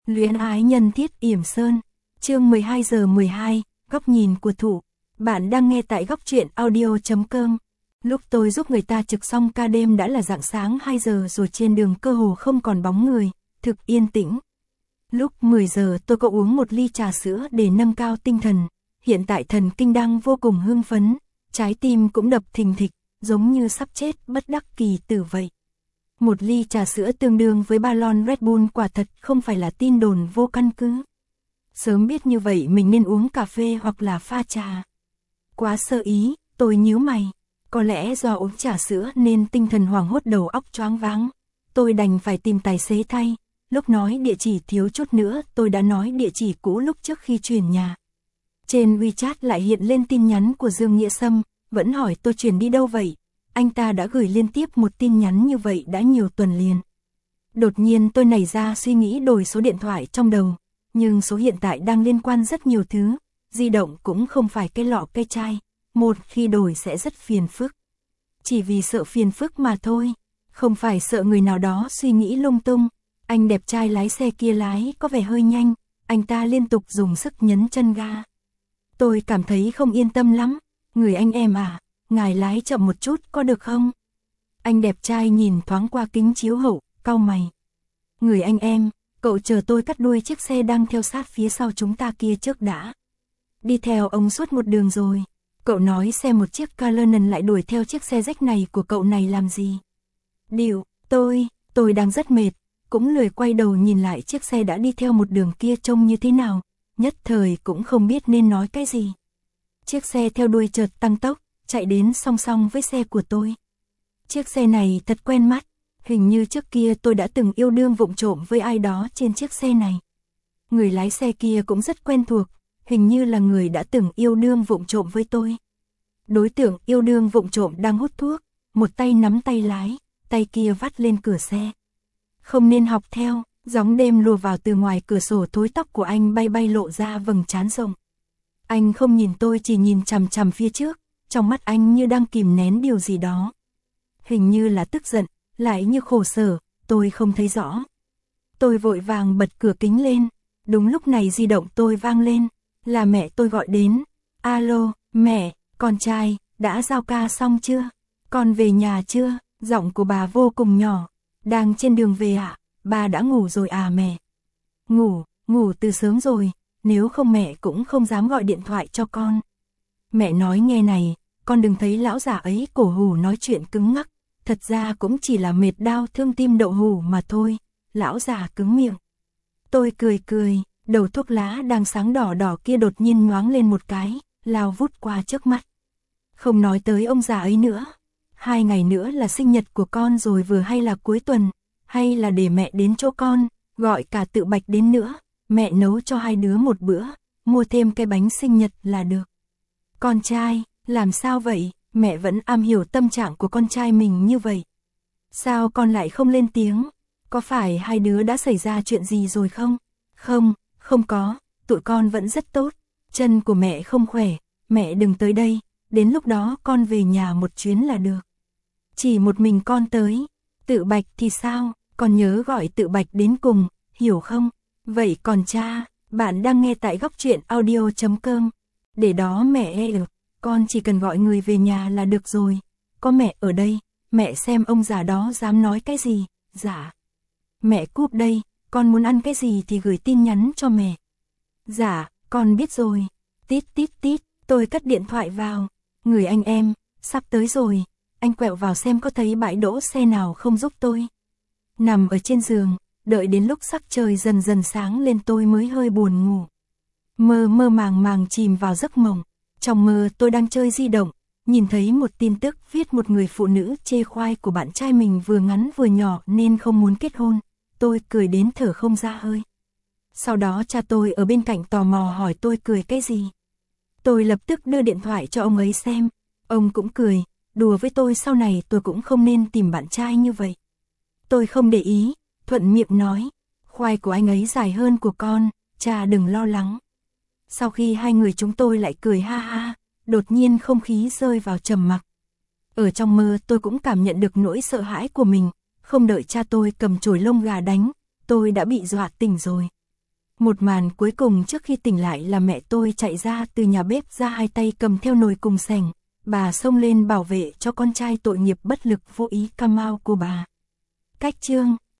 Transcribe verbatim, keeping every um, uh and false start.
Luyến ái nhân thiết yểm sơn. Chương mười hai giờ mười hai, góc nhìn của thủ. Bạn đang nghe tại góc truyện audio chấm com. Lúc tôi giúp người ta trực xong ca đêm đã là rạng sáng hai giờ rồi, trên đường cơ hồ không còn bóng người, thực yên tĩnh. Lúc mười giờ tôi có uống một ly trà sữa để nâng cao tinh thần. Hiện tại thần kinh đang vô cùng hưng phấn, trái tim cũng đập thình thịch, giống như sắp chết bất đắc kỳ tử vậy. Một ly trà sữa tương đương với ba lon Red Bull, quả thật không phải là tin đồn vô căn cứ. Sớm biết như vậy mình nên uống cà phê hoặc là pha trà. Quá sơ ý, tôi nhíu mày. Có lẽ do uống trà sữa nên tinh thần hoảng hốt, đầu óc choáng váng. Tôi đành phải tìm tài xế thay. Lúc nói địa chỉ thiếu chút nữa tôi đã nói địa chỉ cũ lúc trước khi chuyển nhà. Trên WeChat lại hiện lên tin nhắn của Dương Nghĩa Sâm, vẫn hỏi tôi chuyển đi đâu vậy. Anh ta đã gửi liên tiếp một tin nhắn như vậy đã nhiều tuần liền. Đột nhiên tôi nảy ra suy nghĩ đổi số điện thoại trong đầu, nhưng số hiện tại đang liên quan rất nhiều thứ, di động cũng không phải cái lọ cái chai, một khi đổi sẽ rất phiền phức. Chỉ vì sợ phiền phức mà thôi, không phải sợ người nào đó suy nghĩ lung tung. Anh đẹp trai lái xe kia lái có vẻ hơi nhanh, anh ta liên tục dùng sức nhấn chân ga. Tôi cảm thấy không yên tâm lắm. Người anh em à, ngài lái chậm một chút có được không? Anh đẹp trai nhìn thoáng qua kính chiếu hậu, cau mày. Người anh em, cậu chờ tôi cắt đuôi chiếc xe đang theo sát phía sau chúng ta kia trước đã. Đi theo ông suốt một đường rồi. Cậu nói xe một chiếc Cullinan lại đuổi theo chiếc xe rách này của cậu này làm gì? Điệu, tôi, tôi đang rất mệt, cũng lười quay đầu nhìn lại chiếc xe đã đi theo một đường kia trông như thế nào, nhất thời cũng không biết nên nói cái gì. Chiếc xe theo đuôi chợt tăng tốc, chạy đến song song với xe của tôi. Chiếc xe này thật quen mắt, hình như trước kia tôi đã từng yêu đương vụng trộm với ai đó trên chiếc xe này. Người lái xe kia cũng rất quen thuộc, hình như là người đã từng yêu đương vụng trộm với tôi. Đối tượng yêu đương vụng trộm đang hút thuốc, một tay nắm tay lái, tay kia vắt lên cửa xe. Không nên học theo, gió đêm lùa vào từ ngoài cửa sổ, thối tóc của anh bay bay lộ ra vầng trán rộng. Anh không nhìn tôi, chỉ nhìn chằm chằm phía trước, trong mắt anh như đang kìm nén điều gì đó. Hình như là tức giận, lại như khổ sở, tôi không thấy rõ. Tôi vội vàng bật cửa kính lên, đúng lúc này di động tôi vang lên, là mẹ tôi gọi đến. Alo, mẹ, con trai, đã giao ca xong chưa? Con về nhà chưa? Giọng của bà vô cùng nhỏ. Đang trên đường về ạ, à? Bà đã ngủ rồi à mẹ? Ngủ, ngủ từ sớm rồi, nếu không mẹ cũng không dám gọi điện thoại cho con. Mẹ nói nghe này, con đừng thấy lão già ấy cổ hủ nói chuyện cứng ngắc, thật ra cũng chỉ là mệt đau thương tim đậu hủ mà thôi, lão già cứng miệng. Tôi cười cười, đầu thuốc lá đang sáng đỏ đỏ kia đột nhiên nhoáng lên một cái, lao vút qua trước mắt. Không nói tới ông già ấy nữa. Hai ngày nữa là sinh nhật của con rồi, vừa hay là cuối tuần, hay là để mẹ đến chỗ con, gọi cả Tự Bạch đến nữa, mẹ nấu cho hai đứa một bữa, mua thêm cái bánh sinh nhật là được. Con trai, làm sao vậy? Mẹ vẫn am hiểu tâm trạng của con trai mình như vậy. Sao con lại không lên tiếng? Có phải hai đứa đã xảy ra chuyện gì rồi không? Không, không có, tụi con vẫn rất tốt. Chân của mẹ không khỏe, mẹ đừng tới đây, đến lúc đó con về nhà một chuyến là được. Chỉ một mình con tới. Tự Bạch thì sao? Con nhớ gọi Tự Bạch đến cùng, hiểu không? Vậy còn cha, bạn đang nghe tại góc truyện audio chấm com. Để đó mẹ e được, con chỉ cần gọi người về nhà là được rồi. Có mẹ ở đây, mẹ xem ông già đó dám nói cái gì. Dạ. Mẹ cúp đây, con muốn ăn cái gì thì gửi tin nhắn cho mẹ. Dạ, con biết rồi. Tít tít tít, tôi cất điện thoại vào. Người anh em, sắp tới rồi. Anh quẹo vào xem có thấy bãi đỗ xe nào không giúp tôi. Nằm ở trên giường, đợi đến lúc sắc trời dần dần sáng lên tôi mới hơi buồn ngủ. Mơ mơ màng màng chìm vào giấc mộng. Trong mơ tôi đang chơi di động, nhìn thấy một tin tức viết một người phụ nữ chê khoai của bạn trai mình vừa ngắn vừa nhỏ nên không muốn kết hôn. Tôi cười đến thở không ra hơi. Sau đó cha tôi ở bên cạnh tò mò hỏi tôi cười cái gì. Tôi lập tức đưa điện thoại cho ông ấy xem. Ông cũng cười, đùa với tôi sau này tôi cũng không nên tìm bạn trai như vậy. Tôi không để ý, thuận miệng nói, khoai của anh ấy dài hơn của con, cha đừng lo lắng. Sau khi hai người chúng tôi lại cười ha ha, đột nhiên không khí rơi vào trầm mặc. Ở trong mơ tôi cũng cảm nhận được nỗi sợ hãi của mình, không đợi cha tôi cầm chổi lông gà đánh, tôi đã bị dọa tỉnh rồi. Một màn cuối cùng trước khi tỉnh lại là mẹ tôi chạy ra từ nhà bếp ra hai tay cầm theo nồi cùng sành. Bà xông lên bảo vệ cho con trai tội nghiệp bất lực vô ý cam mau của bà. Cách chương